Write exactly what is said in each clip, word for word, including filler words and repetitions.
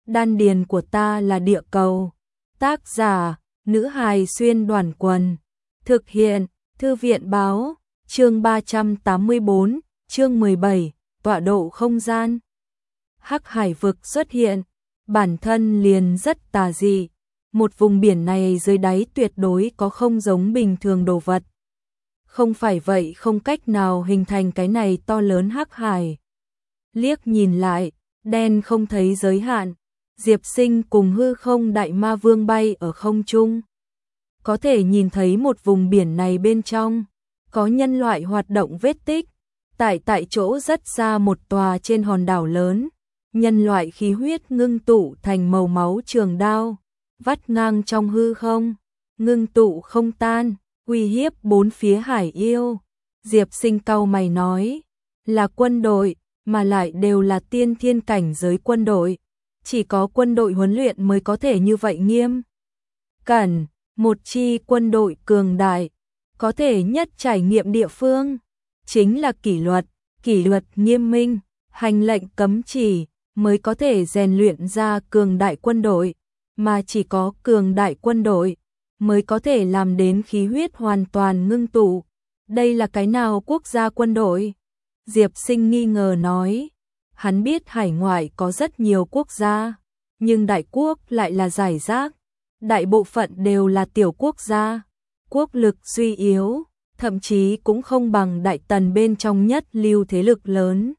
Đan điền của ta là địa cầu. Tác giả, nữ hài xuyên đoàn quần. Thực hiện, thư viện báo, chương ba trăm tám mươi bốn, chương mười bảy, tọa độ không gian. Hắc hải vực xuất hiện, bản thân liền rất tà dị. Một vùng biển này dưới đáy tuyệt đối có không giống bình thường đồ vật. Không phải vậy không cách nào hình thành cái này to lớn hắc hải. Liếc nhìn lại, đen không thấy giới hạn. Diệp Sinh cùng hư không đại ma vương bay ở không trung. Có thể nhìn thấy một vùng biển này bên trong, có nhân loại hoạt động vết tích. Tại tại chỗ rất xa một tòa trên hòn đảo lớn, nhân loại khí huyết ngưng tụ thành màu máu trường đao, vắt ngang trong hư không, ngưng tụ không tan, uy hiếp bốn phía hải yêu. Diệp Sinh cau mày nói, là quân đội, mà lại đều là tiên thiên cảnh giới quân đội. Chỉ có quân đội huấn luyện mới có thể như vậy nghiêm cẩn, một chi quân đội cường đại, có thể nhất trải nghiệm địa phương, chính là kỷ luật, kỷ luật nghiêm minh, hành lệnh cấm chỉ, mới có thể rèn luyện ra cường đại quân đội, mà chỉ có cường đại quân đội, mới có thể làm đến khí huyết hoàn toàn ngưng tụ. Đây là cái nào quốc gia quân đội? Diệp Sinh nghi ngờ nói. Hắn biết hải ngoại có rất nhiều quốc gia, nhưng đại quốc lại là rải rác, đại bộ phận đều là tiểu quốc gia, quốc lực suy yếu, thậm chí cũng không bằng Đại Tần bên trong nhất lưu thế lực lớn.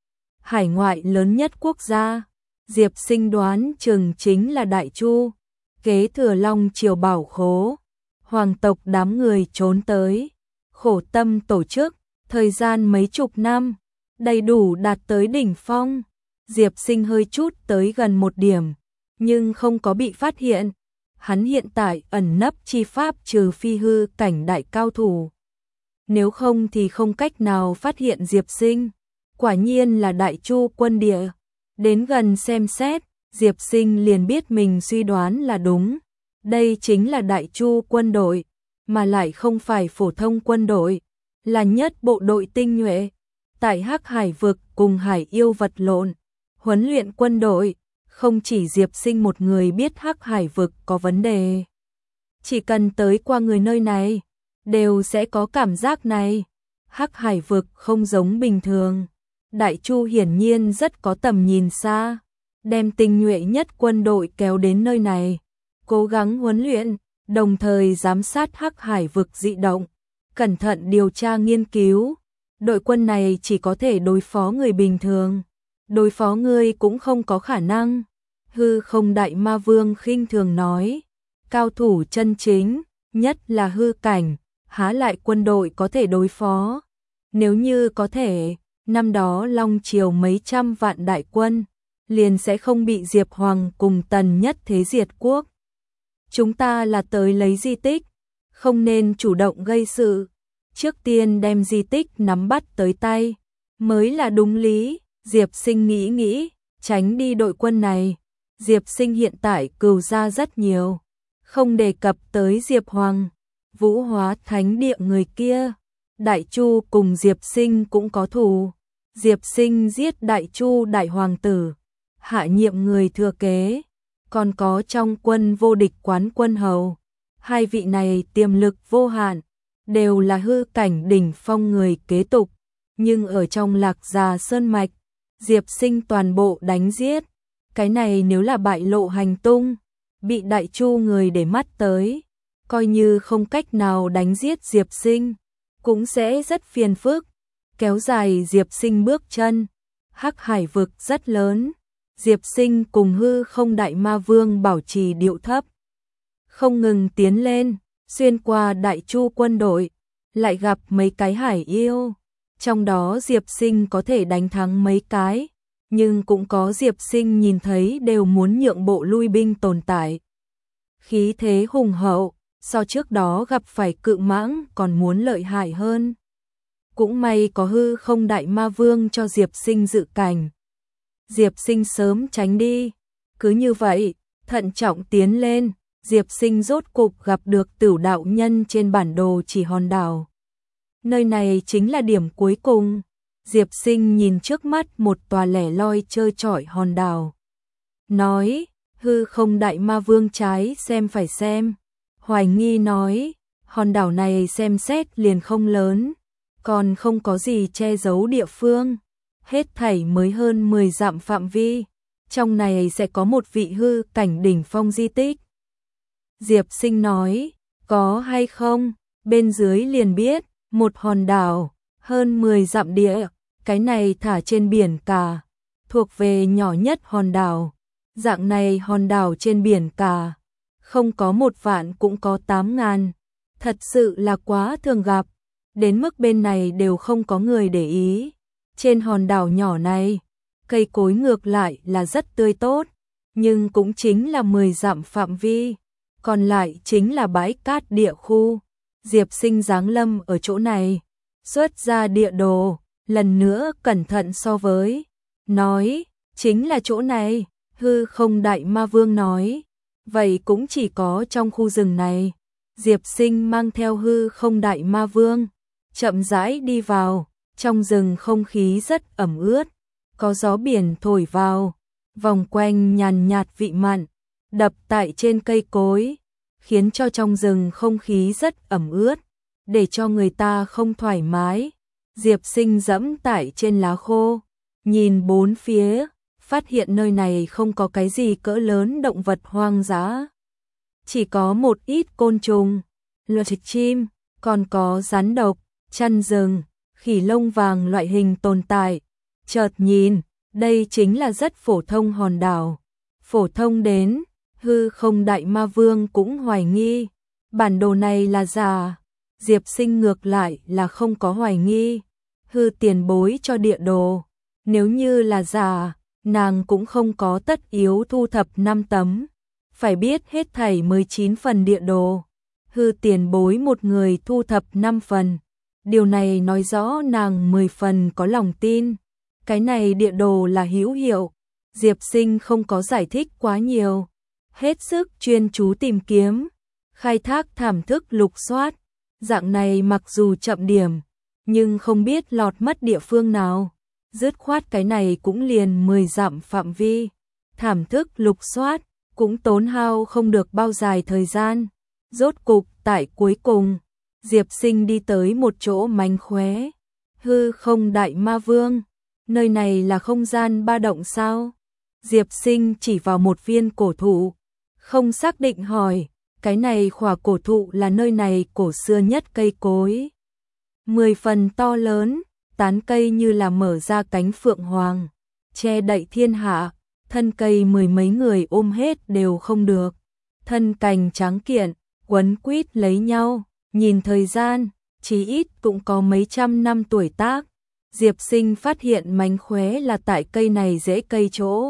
Hải ngoại lớn nhất quốc gia, Diệp Sinh đoán chừng chính là Đại Chu, kế thừa Long Triều bảo khố, hoàng tộc đám người trốn tới, khổ tâm tổ chức, thời gian mấy chục năm, đầy đủ đạt tới đỉnh phong. Diệp Sinh hơi chút tới gần một điểm, nhưng không có bị phát hiện. Hắn hiện tại ẩn nấp chi pháp trừ phi hư cảnh đại cao thủ. Nếu không thì không cách nào phát hiện Diệp Sinh. Quả nhiên là Đại Chu quân địa. Đến gần xem xét, Diệp Sinh liền biết mình suy đoán là đúng. Đây chính là Đại Chu quân đội, mà lại không phải phổ thông quân đội, là nhất bộ đội tinh nhuệ. Tại Hắc Hải vực cùng hải yêu vật lộn, huấn luyện quân đội, không chỉ Diệp Sinh một người biết Hắc Hải vực có vấn đề. Chỉ cần tới qua người nơi này, đều sẽ có cảm giác này. Hắc Hải vực không giống bình thường. Đại Chu hiển nhiên rất có tầm nhìn xa, đem tinh nhuệ nhất quân đội kéo đến nơi này, cố gắng huấn luyện, đồng thời giám sát Hắc Hải vực dị động, cẩn thận điều tra nghiên cứu. Đội quân này chỉ có thể đối phó người bình thường, đối phó ngươi cũng không có khả năng. Hư không đại ma vương khinh thường nói, cao thủ chân chính, nhất là hư cảnh, há lại quân đội có thể đối phó. Nếu như có thể, năm đó Long Triều mấy trăm vạn đại quân, liền sẽ không bị Diệp Hoàng cùng Tần Nhất Thế diệt quốc. Chúng ta là tới lấy di tích, không nên chủ động gây sự. Trước tiên đem di tích nắm bắt tới tay, mới là đúng lý. Diệp Sinh nghĩ nghĩ, tránh đi đội quân này. Diệp Sinh hiện tại cừu gia rất nhiều, không đề cập tới Diệp Hoàng, Vũ Hóa Thánh Địa người kia. Đại Chu cùng Diệp Sinh cũng có thù. Diệp Sinh giết Đại Chu đại hoàng tử, hạ nhiệm người thừa kế, còn có trong quân vô địch quán quân hầu. Hai vị này tiềm lực vô hạn, đều là hư cảnh đỉnh phong người kế tục, nhưng ở trong Lạc Già Sơn Mạch, Diệp Sinh toàn bộ đánh giết. Cái này nếu là bại lộ hành tung, bị Đại Chu người để mắt tới, coi như không cách nào đánh giết Diệp Sinh, cũng sẽ rất phiền phức, kéo dài Diệp Sinh bước chân. Hắc Hải vực rất lớn, Diệp Sinh cùng hư không đại ma vương bảo trì điệu thấp, không ngừng tiến lên, xuyên qua Đại Chu quân đội, lại gặp mấy cái hải yêu. Trong đó Diệp Sinh có thể đánh thắng mấy cái, nhưng cũng có Diệp Sinh nhìn thấy đều muốn nhượng bộ lui binh tồn tại. Khí thế hùng hậu, so trước đó gặp phải cự mãng còn muốn lợi hại hơn. Cũng may có hư không đại ma vương cho Diệp Sinh dự cảnh. Diệp Sinh sớm tránh đi. Cứ như vậy, thận trọng tiến lên, Diệp Sinh rốt cục gặp được Tửu đạo nhân trên bản đồ chỉ hòn đảo. Nơi này chính là điểm cuối cùng. Diệp Sinh nhìn trước mắt một tòa lẻ loi trơ trọi hòn đảo. nói, hư không đại ma vương trái xem phải xem. Hoài nghi nói, hòn đảo này xem xét liền không lớn, còn không có gì che giấu địa phương. Hết thảy mới hơn mười dặm phạm vi, trong này sẽ có một vị hư cảnh đỉnh phong di tích. Diệp Sinh nói, có hay không, bên dưới liền biết, một hòn đảo, hơn mười dặm địa, cái này thả trên biển cả, thuộc về nhỏ nhất hòn đảo. Dạng này hòn đảo trên biển cả, không có một vạn cũng có tám ngàn, thật sự là quá thường gặp, đến mức bên này đều không có người để ý. Trên hòn đảo nhỏ này, cây cối ngược lại là rất tươi tốt, nhưng cũng chính là mười dặm phạm vi, còn lại chính là bãi cát địa khu. Diệp Sinh giáng lâm ở chỗ này, xuất ra địa đồ, lần nữa cẩn thận so với, nói, chính là chỗ này. Hư không đại ma vương nói, vậy cũng chỉ có trong khu rừng này. Diệp Sinh mang theo hư không đại ma vương, chậm rãi đi vào, trong rừng không khí rất ẩm ướt, có gió biển thổi vào, vòng quanh nhàn nhạt vị mặn, đập tại trên cây cối, khiến cho trong rừng không khí rất ẩm ướt, để cho người ta không thoải mái. Diệp Sinh dẫm tại trên lá khô, nhìn bốn phía, phát hiện nơi này không có cái gì cỡ lớn động vật hoang dã. Chỉ có một ít côn trùng, loài chim, còn có rắn độc, chăn rừng, khỉ lông vàng loại hình tồn tại. Chợt nhìn, đây chính là rất phổ thông hòn đảo. Phổ thông đến, hư không đại ma vương cũng hoài nghi. Bản đồ này là giả. Diệp Sinh ngược lại là không có hoài nghi. Hư tiền bối cho địa đồ. Nếu như là giả, nàng cũng không có tất yếu thu thập năm tấm, phải biết hết thảy mười chín phần địa đồ, hư tiền bối một người thu thập năm phần, điều này nói rõ nàng mười phần có lòng tin, cái này địa đồ là hữu hiệu. Diệp Sinh không có giải thích quá nhiều, hết sức chuyên chú tìm kiếm, khai thác thảm thức lục soát, dạng này mặc dù chậm điểm, nhưng không biết lọt mất địa phương nào. Dứt khoát cái này cũng liền mười dặm phạm vi, thảm thức lục soát, cũng tốn hao không được bao dài thời gian. Rốt cục tại cuối cùng, Diệp Sinh đi tới một chỗ mánh khóe. Hư không đại ma vương, nơi này là không gian ba động sao? Diệp Sinh chỉ vào một viên cổ thụ, không xác định hỏi, cái này khỏa cổ thụ là nơi này cổ xưa nhất cây cối. Mười phần to lớn, tán cây như là mở ra cánh phượng hoàng, che đậy thiên hạ, thân cây mười mấy người ôm hết đều không được. Thân cành tráng kiện, quấn quýt lấy nhau, nhìn thời gian, chí ít cũng có mấy trăm năm tuổi tác. Diệp Sinh phát hiện mánh khóe là tại cây này rễ cây chỗ.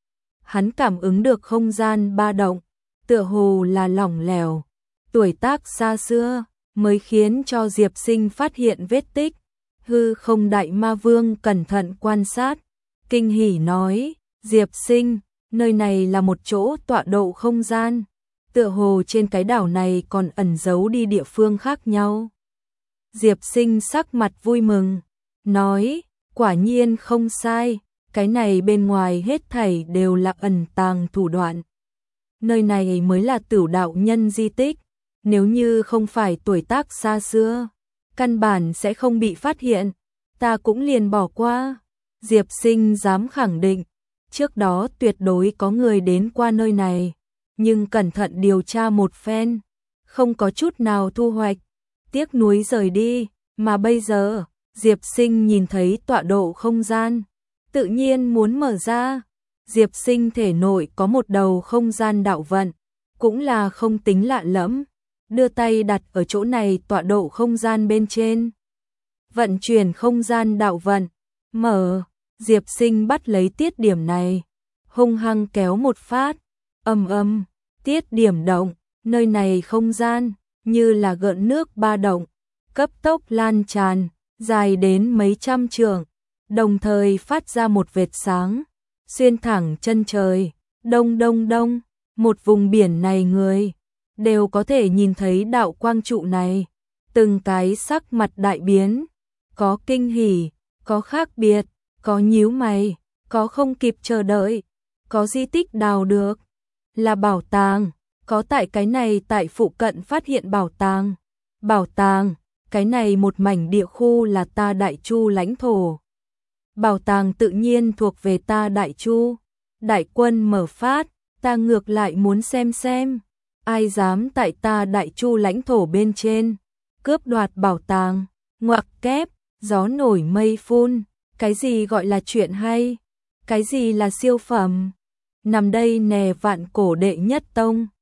Hắn cảm ứng được không gian ba động, tựa hồ là lỏng lẻo, tuổi tác xa xưa, mới khiến cho Diệp Sinh phát hiện vết tích. Hư không đại ma vương cẩn thận quan sát, kinh hỉ nói, Diệp Sinh, nơi này là một chỗ tọa độ không gian, tựa hồ trên cái đảo này còn ẩn giấu đi địa phương khác nhau. Diệp Sinh sắc mặt vui mừng, nói, quả nhiên không sai, cái này bên ngoài hết thảy đều là ẩn tàng thủ đoạn. Nơi này mới là Tửu đạo nhân di tích, nếu như không phải tuổi tác xa xưa, căn bản sẽ không bị phát hiện, ta cũng liền bỏ qua. Diệp Sinh dám khẳng định, trước đó tuyệt đối có người đến qua nơi này, nhưng cẩn thận điều tra một phen, không có chút nào thu hoạch, tiếc nuối rời đi, mà bây giờ, Diệp Sinh nhìn thấy tọa độ không gian, tự nhiên muốn mở ra. Diệp Sinh thể nội có một đầu không gian đạo vận, cũng là không tính lạ lẫm, đưa tay đặt ở chỗ này tọa độ không gian bên trên. Vận chuyển không gian đạo vận, mở, Diệp Sinh bắt lấy tiết điểm này, hung hăng kéo một phát, ầm ầm, tiết điểm động, nơi này không gian, như là gợn nước ba động, cấp tốc lan tràn, dài đến mấy trăm trượng, đồng thời phát ra một vệt sáng, xuyên thẳng chân trời, đông đông đông, một vùng biển này người đều có thể nhìn thấy đạo quang trụ này, từng cái sắc mặt đại biến, có kinh hỉ, có khác biệt, có nhíu mày, có không kịp chờ đợi, có di tích đào được, là bảo tàng, có tại cái này tại phụ cận phát hiện bảo tàng. Bảo tàng, cái này một mảnh địa khu là ta Đại Chu lãnh thổ. Bảo tàng tự nhiên thuộc về ta Đại Chu. Đại quân mở phát, ta ngược lại muốn xem xem, ai dám tại ta Đại Chu lãnh thổ bên trên cướp đoạt bảo tàng. Ngoặc kép, gió nổi mây phun, cái gì gọi là chuyện hay, cái gì là siêu phẩm. Nằm đây nè vạn cổ đệ nhất tông,